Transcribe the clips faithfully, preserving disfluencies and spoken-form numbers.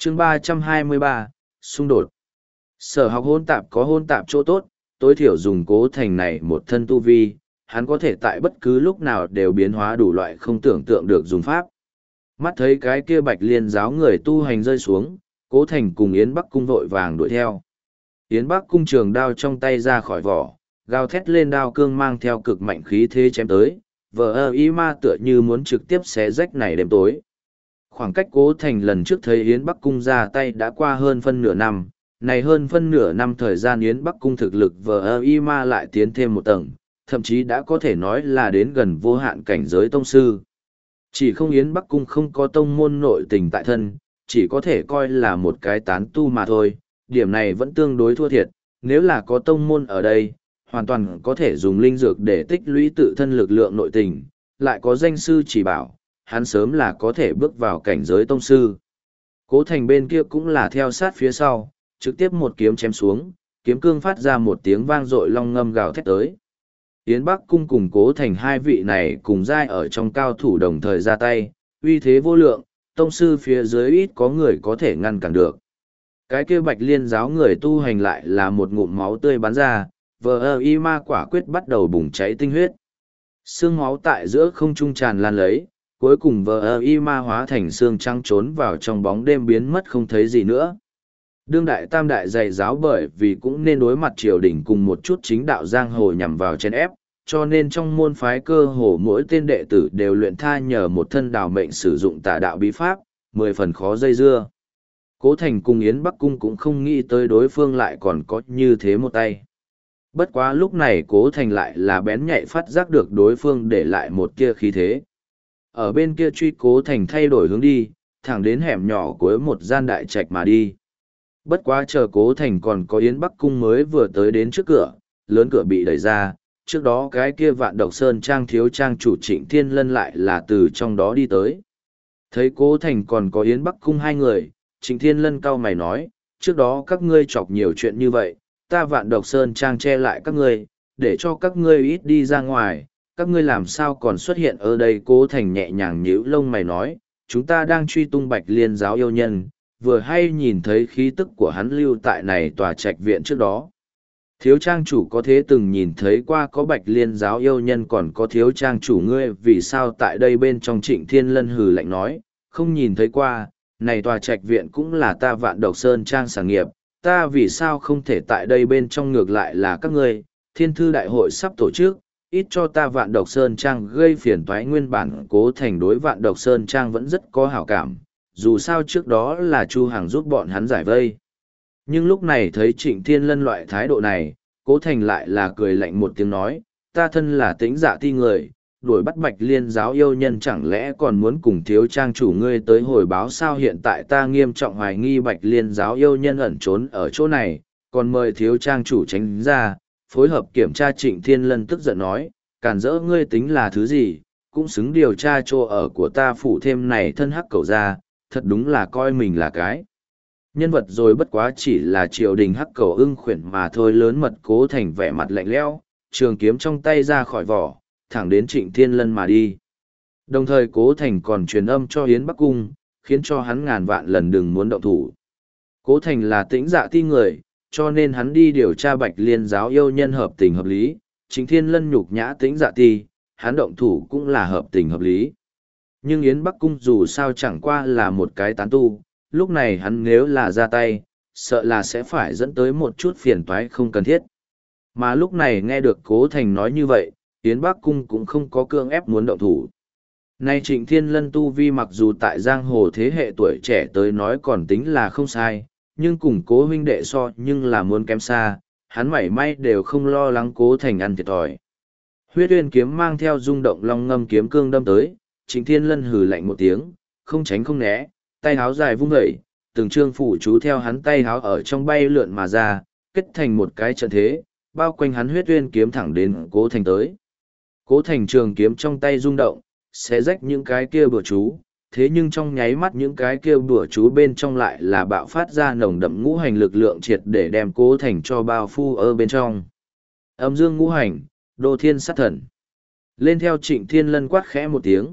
chương ba trăm hai mươi ba, xung đột. Sở học hôn tạp có hôn tạp chỗ tốt, tối thiểu dùng Cố Thành này một thân tu vi, hắn có thể tại bất cứ lúc nào đều biến hóa đủ loại không tưởng tượng được dùng pháp. Mắt thấy cái kia Bạch Liên giáo người tu hành rơi xuống, Cố Thành cùng Yến Bắc Cung vội vàng đuổi theo. Yến Bắc Cung trường đao trong tay ra khỏi vỏ, gào thét lên đao cương mang theo cực mạnh khí thế chém tới, vờ ơ y ma tựa như muốn trực tiếp xé rách này đêm tối. Khoảng cách Cố Thành lần trước thấy Yến Bắc Cung ra tay đã qua hơn phân nửa năm, này hơn phân nửa năm thời gian Yến Bắc Cung thực lực vờ ơ y ma lại tiến thêm một tầng, thậm chí đã có thể nói là đến gần vô hạn cảnh giới tông sư. Chỉ không Yến Bắc Cung không có tông môn nội tình tại thân, chỉ có thể coi là một cái tán tu mà thôi, điểm này vẫn tương đối thua thiệt, nếu là có tông môn ở đây, hoàn toàn có thể dùng linh dược để tích lũy tự thân lực lượng nội tình, lại có danh sư chỉ bảo, hắn sớm là có thể bước vào cảnh giới tông sư. Cố Thành bên kia cũng là theo sát phía sau, trực tiếp một kiếm chém xuống, kiếm cương phát ra một tiếng vang dội long ngâm gào thét tới. Yến Bắc Cung cùng Cố Thành hai vị này cùng giai ở trong cao thủ đồng thời ra tay, uy thế vô lượng, tông sư phía dưới ít có người có thể ngăn cản được. Cái kia Bạch Liên giáo người tu hành lại là một ngụm máu tươi bắn ra, vờ ơ y ma quả quyết bắt đầu bùng cháy tinh huyết. Xương máu tại giữa không trung tràn lan lấy, cuối cùng vờ ơ y ma hóa thành xương trắng trốn vào trong bóng đêm biến mất không thấy gì nữa. Đương đại tam đại dạy giáo bởi vì cũng nên đối mặt triều đình cùng một chút chính đạo giang hồ nhằm vào chen ép, cho nên trong môn phái cơ hồ mỗi tên đệ tử đều luyện tha nhờ một thân đào mệnh sử dụng tà đạo bí pháp, mười phần khó dây dưa. Cố Thành cùng Yến Bắc Cung cũng không nghĩ tới đối phương lại còn có như thế một tay. Bất quá lúc này Cố Thành lại là bén nhạy phát giác được đối phương để lại một kia khí thế. Ở bên kia truy Cố Thành thay đổi hướng đi, thẳng đến hẻm nhỏ cuối một gian đại trạch mà đi. Bất quá chờ Cố Thành còn có Yến Bắc Cung mới vừa tới đến trước cửa, lớn cửa bị đẩy ra, trước đó cái kia Vạn Độc Sơn trang thiếu trang chủ Trịnh Thiên Lân lại là từ trong đó đi tới. Thấy Cố Thành còn có Yến Bắc Cung hai người, Trịnh Thiên Lân cau mày nói, trước đó các ngươi chọc nhiều chuyện như vậy, ta Vạn Độc Sơn trang che lại các ngươi, để cho các ngươi ít đi ra ngoài, các ngươi làm sao còn xuất hiện ở đây. Cố Thành nhẹ nhàng nhíu lông mày nói, chúng ta đang truy tung Bạch Liên giáo yêu nhân, vừa hay nhìn thấy khí tức của hắn lưu tại này tòa trạch viện trước đó. Thiếu trang chủ có thế từng nhìn thấy qua có Bạch Liên giáo yêu nhân, còn có thiếu trang chủ ngươi vì sao tại đây bên trong. Trịnh Thiên Lân hừ lạnh nói, không nhìn thấy qua, này tòa trạch viện cũng là ta Vạn Độc Sơn trang sản nghiệp, ta vì sao không thể tại đây bên trong. Ngược lại là các ngươi, thiên thư đại hội sắp tổ chức, ít cho ta Vạn Độc Sơn trang gây phiền toái. Nguyên bản Cố Thành đối Vạn Độc Sơn trang vẫn rất có hảo cảm, dù sao trước đó là Chu Hằng giúp bọn hắn giải vây. Nhưng lúc này thấy Trịnh Thiên Lân loại thái độ này, Cố Thành lại là cười lạnh một tiếng nói, ta thân là Tĩnh Dạ ti người, đuổi bắt Bạch Liên giáo yêu nhân, chẳng lẽ còn muốn cùng thiếu trang chủ ngươi tới hồi báo sao? Hiện tại ta nghiêm trọng hoài nghi Bạch Liên giáo yêu nhân ẩn trốn ở chỗ này, còn mời thiếu trang chủ tránh ra, phối hợp kiểm tra. Trịnh Thiên Lân tức giận nói, càn rỡ ngươi tính là thứ gì, cũng xứng điều tra chỗ ở của ta phủ thêm này thân hắc cầu ra, thật đúng là coi mình là cái nhân vật rồi, bất quá chỉ là triều đình hắc cầu ưng khuyển mà thôi. Lớn mật. Cố Thành vẻ mặt lạnh lẽo, trường kiếm trong tay ra khỏi vỏ, thẳng đến Trịnh Thiên Lân mà đi. Đồng thời Cố Thành còn truyền âm cho Yến Bắc Cung, khiến cho hắn ngàn vạn lần đừng muốn động thủ. Cố Thành là Tĩnh Dạ ti người, cho nên hắn đi điều tra Bạch Liên giáo yêu nhân hợp tình hợp lý. Trịnh Thiên Lân nhục nhã Tĩnh Dạ ti, hắn động thủ cũng là hợp tình hợp lý. Nhưng Yến Bắc Cung dù sao chẳng qua là một cái tán tu, lúc này hắn nếu là ra tay, sợ là sẽ phải dẫn tới một chút phiền toái không cần thiết. Mà lúc này nghe được Cố Thành nói như vậy, Yến Bắc Cung cũng không có cương ép muốn động thủ. Nay Trịnh Thiên Lân tu vi mặc dù tại giang hồ thế hệ tuổi trẻ tới nói còn tính là không sai, nhưng cùng Cố huynh đệ so nhưng là muốn kém xa, hắn mảy may đều không lo lắng Cố Thành ăn thiệt thòi. Huyết Uyên kiếm mang theo rung động long ngâm kiếm cương đâm tới, Trịnh Thiên Lân hừ lạnh một tiếng, không tránh không né, tay háo dài vung dậy, từng trương phủ chú theo hắn tay háo ở trong bay lượn mà ra, kết thành một cái trận thế, bao quanh hắn. Huyết Uyên kiếm thẳng đến Cố Thành tới. Cố Thành trường kiếm trong tay rung động, sẽ rách những cái kia bùa chú, thế nhưng trong nháy mắt những cái kia bùa chú bên trong lại là bạo phát ra nồng đậm ngũ hành lực lượng, triệt để đem Cố Thành cho bao phu ở bên trong. Âm dương ngũ hành, đô thiên sát thần. Lên theo Trịnh Thiên Lân quát khẽ một tiếng,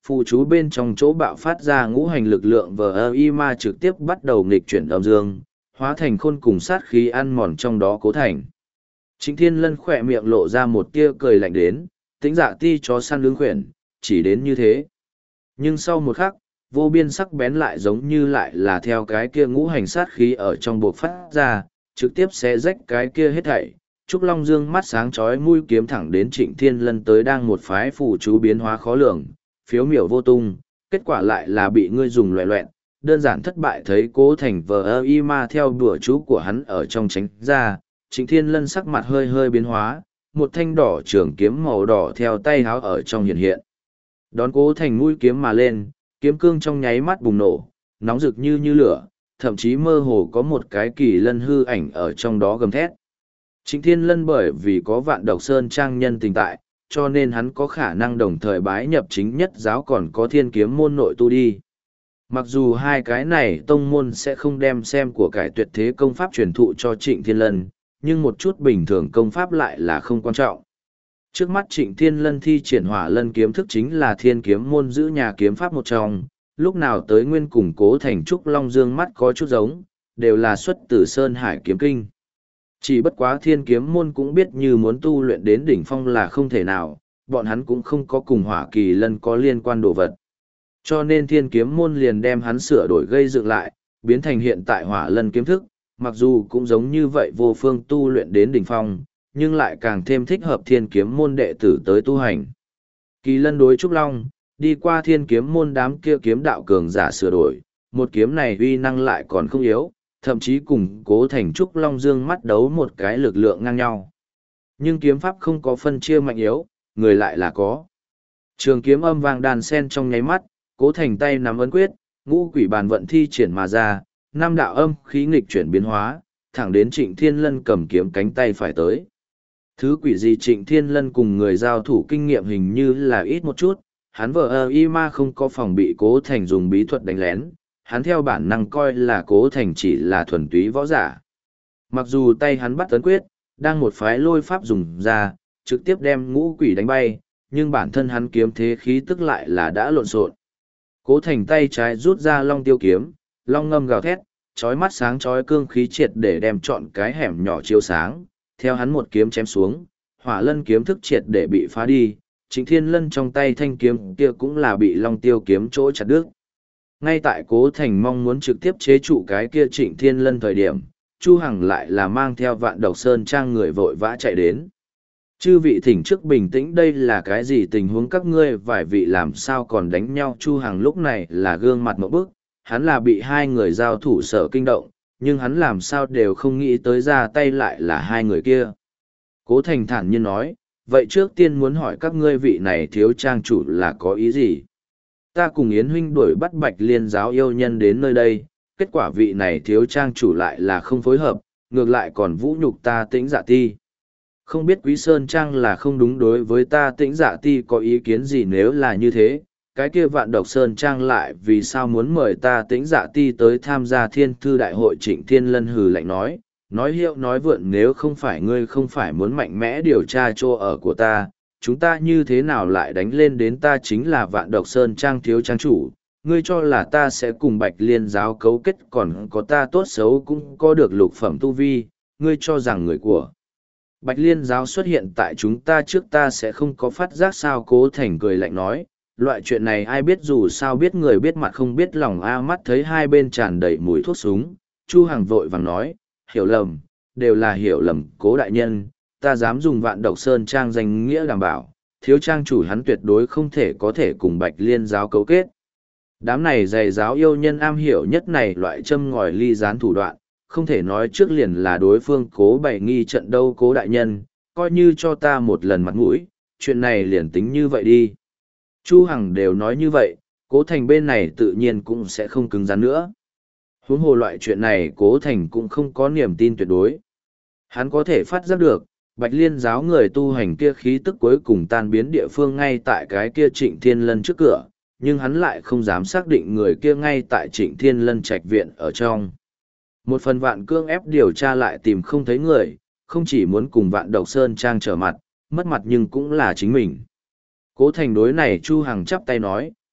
Phù chú bên trong chỗ bạo phát ra ngũ hành lực lượng vờ y ma trực tiếp bắt đầu nghịch chuyển âm dương, hóa thành khôn cùng sát khí ăn mòn trong đó Cố Thành. Trịnh Thiên Lân khỏe miệng lộ ra một tia cười lạnh đến, tính dạ ti chó săn lướng khuyển, chỉ đến như thế. Nhưng sau một khắc, vô biên sắc bén lại giống như lại là theo cái kia ngũ hành sát khí ở trong buộc phát ra, trực tiếp xé rách cái kia hết thảy. Trúc Long Dương mắt sáng chói mũi kiếm thẳng đến Trịnh Thiên Lân tới đang một phái phù chú biến hóa khó lường, phiếu miểu vô tung, kết quả lại là bị ngươi dùng loẹ loẹn, đơn giản thất bại thấy Cố Thành vờ y ma theo đùa chú của hắn ở trong tránh ra, Trịnh Thiên Lân sắc mặt hơi hơi biến hóa, một thanh đỏ trường kiếm màu đỏ theo tay háo ở trong hiện hiện. Đón Cố Thành mũi kiếm mà lên, kiếm cương trong nháy mắt bùng nổ, nóng rực như như lửa, thậm chí mơ hồ có một cái kỳ lân hư ảnh ở trong đó gầm thét. Trịnh Thiên Lân bởi vì có Vạn Độc Sơn trang nhân tình tại, cho nên hắn có khả năng đồng thời bái nhập chính nhất giáo còn có Thiên Kiếm môn nội tu đi. Mặc dù hai cái này tông môn sẽ không đem xem của cải tuyệt thế công pháp truyền thụ cho Trịnh Thiên Lân, nhưng một chút bình thường công pháp lại là không quan trọng. Trước mắt Trịnh Thiên Lân thi triển Hỏa Lân kiếm thức chính là Thiên Kiếm môn giữ nhà kiếm pháp một trong, lúc nào tới nguyên củng Cố Thành Trúc Long Dương mắt có chút giống, đều là xuất từ Sơn Hải kiếm kinh. Chỉ bất quá Thiên Kiếm môn cũng biết như muốn tu luyện đến đỉnh phong là không thể nào, bọn hắn cũng không có cùng Hỏa Kỳ Lân có liên quan đồ vật. Cho nên Thiên Kiếm môn liền đem hắn sửa đổi gây dựng lại, biến thành hiện tại Hỏa Lân kiếm thức, mặc dù cũng giống như vậy vô phương tu luyện đến đỉnh phong, nhưng lại càng thêm thích hợp Thiên Kiếm môn đệ tử tới tu hành. Kỳ Lân đối Trúc Long, đi qua Thiên Kiếm môn đám kia kiếm đạo cường giả sửa đổi, một kiếm này uy năng lại còn không yếu, thậm chí cùng Cố Thành Trúc Long Dương mắt đấu một cái lực lượng ngang nhau. Nhưng kiếm pháp không có phân chia mạnh yếu, người lại là có. Trường kiếm âm vang đàn sen trong nháy mắt, Cố Thành tay nắm ấn quyết, ngũ quỷ bàn vận thi triển mà ra, năm đạo âm khí nghịch chuyển biến hóa, thẳng đến Trịnh Thiên Lân cầm kiếm cánh tay phải tới. Thứ quỷ gì Trịnh Thiên Lân cùng người giao thủ kinh nghiệm hình như là ít một chút, hắn vợ ơ y ma không có phòng bị Cố Thành dùng bí thuật đánh lén, hắn theo bản năng coi là Cố Thành chỉ là thuần túy võ giả. Mặc dù tay hắn bắt ấn quyết, đang một phái lôi pháp dùng ra, trực tiếp đem ngũ quỷ đánh bay, nhưng bản thân hắn kiếm thế khí tức lại là đã lộn xộn. Cố Thành tay trái rút ra long tiêu kiếm, long ngâm gào thét, chói mắt sáng chói cương khí triệt để đem trọn cái hẻm nhỏ chiếu sáng, theo hắn một kiếm chém xuống, Hỏa Lân kiếm thức triệt để bị phá đi, Trịnh Thiên Lân trong tay thanh kiếm kia cũng là bị long tiêu kiếm chỗ chặt đứt. Ngay tại Cố Thành mong muốn trực tiếp chế trụ cái kia Trịnh Thiên Lân thời điểm, Chu Hằng lại là mang theo Vạn Độc Sơn trang người vội vã chạy đến. Chư vị thỉnh trước bình tĩnh, đây là cái gì tình huống, các ngươi vài vị làm sao còn đánh nhau? Chu Hằng lúc này là gương mặt một bức, hắn là bị hai người giao thủ sợ kinh động, nhưng hắn làm sao đều không nghĩ tới ra tay lại là hai người kia. Cố Thành thản nhiên nói, vậy trước tiên muốn hỏi các ngươi vị này thiếu trang chủ là có ý gì? Ta cùng Yến huynh đuổi bắt Bạch Liên giáo yêu nhân đến nơi đây, kết quả vị này thiếu trang chủ lại là không phối hợp, ngược lại còn vũ nhục ta Tĩnh Dạ Ti. Không biết Quý Sơn Trang là không đúng đối với ta Tĩnh Dạ Ti có ý kiến gì, nếu là như thế, cái kia Vạn Độc Sơn Trang lại vì sao muốn mời ta Tĩnh Dạ Ti tới tham gia Thiên Thư Đại hội? Trịnh Thiên Lân hừ lạnh nói, nói hiệu nói vượn, nếu không phải ngươi không phải muốn mạnh mẽ điều tra chỗ ở của ta, chúng ta như thế nào lại đánh lên đến ta chính là Vạn Độc Sơn Trang thiếu trang chủ, ngươi cho là ta sẽ cùng Bạch Liên giáo cấu kết, còn có ta tốt xấu cũng có được lục phẩm tu vi, ngươi cho rằng người của Bạch Liên giáo xuất hiện tại chúng ta trước ta sẽ không có phát giác sao? Cố Thành cười lạnh nói, loại chuyện này ai biết, dù sao biết người biết mặt không biết lòng a. Mắt thấy hai bên tràn đầy mùi thuốc súng, Chu Hằng vội vàng nói, hiểu lầm, đều là hiểu lầm. Cố đại nhân, ta dám dùng Vạn Độc Sơn Trang danh nghĩa đảm bảo, thiếu trang chủ hắn tuyệt đối không thể có thể cùng Bạch Liên giáo cấu kết. Đám này dày giáo yêu nhân am hiểu nhất này loại châm ngòi ly gián thủ đoạn, không thể nói trước liền là đối phương cố bày nghi trận đâu. Cố đại nhân, coi như cho ta một lần mặt mũi, chuyện này liền tính như vậy đi. Chu Hằng đều nói như vậy, Cố Thành bên này tự nhiên cũng sẽ không cứng rắn nữa. Huống hồ loại chuyện này Cố Thành cũng không có niềm tin tuyệt đối. Hắn có thể phát giác được, Bạch Liên giáo người tu hành kia khí tức cuối cùng tan biến địa phương ngay tại cái kia Trịnh Thiên Lân trước cửa, nhưng hắn lại không dám xác định người kia ngay tại Trịnh Thiên Lân trạch viện ở trong. Một phần Vạn cương ép điều tra lại tìm không thấy người, không chỉ muốn cùng Vạn Độc Sơn Trang trở mặt, mất mặt nhưng cũng là chính mình. Cố Thành đối này Chu Hằng chắp tay nói,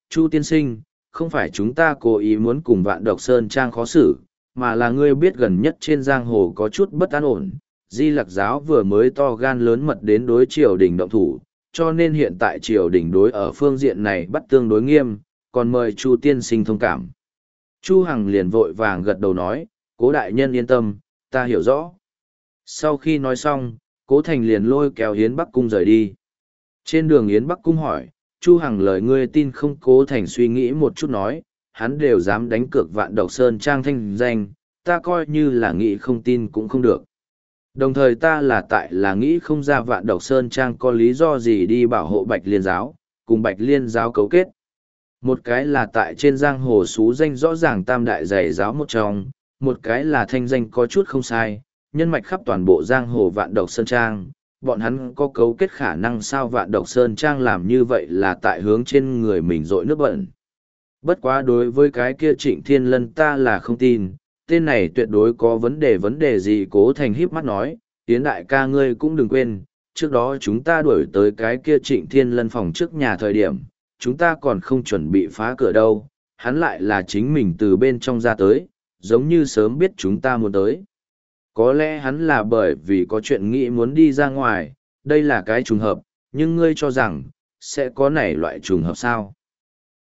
Chu tiên sinh, không phải chúng ta cố ý muốn cùng vạn độc sơn trang khó xử, mà là ngươi biết gần nhất trên giang hồ có chút bất an ổn. Di Lặc giáo vừa mới to gan lớn mật đến đối triều đình động thủ, cho nên hiện tại triều đình đối ở phương diện này bắt tương đối nghiêm, còn mời Chu tiên sinh thông cảm. Chu Hằng liền vội vàng gật đầu nói, Cố đại nhân yên tâm, ta hiểu rõ. Sau khi nói xong, Cố Thành liền lôi kéo Yến Bắc Cung rời đi. Trên đường Yến Bắc Cung hỏi, Chu Hằng lời ngươi tin không? Cố Thành suy nghĩ một chút nói, hắn đều dám đánh cược vạn độc sơn trang thanh danh, ta coi như là nghĩ không tin cũng không được. Đồng thời ta là tại là nghĩ không ra vạn độc sơn trang có lý do gì đi bảo hộ Bạch Liên giáo, cùng Bạch Liên giáo cấu kết. Một cái là tại trên giang hồ xú danh rõ ràng tam đại giày giáo một trong, một cái là thanh danh có chút không sai, nhân mạch khắp toàn bộ giang hồ vạn độc sơn trang. Bọn hắn có cấu kết khả năng sao vạn độc sơn trang làm như vậy là tại hướng trên người mình dội nước bẩn. Bất quá đối với cái kia Trịnh Thiên Lân ta là không tin, tên này tuyệt đối có vấn đề vấn đề gì. Cố Thành híp mắt nói, Tiến đại ca ngươi cũng đừng quên, trước đó chúng ta đuổi tới cái kia Trịnh Thiên Lân phòng trước nhà thời điểm, chúng ta còn không chuẩn bị phá cửa đâu, hắn lại là chính mình từ bên trong ra tới, giống như sớm biết chúng ta muốn tới. Có lẽ hắn là bởi vì có chuyện nghĩ muốn đi ra ngoài, đây là cái trùng hợp, nhưng ngươi cho rằng, sẽ có nảy loại trùng hợp sao?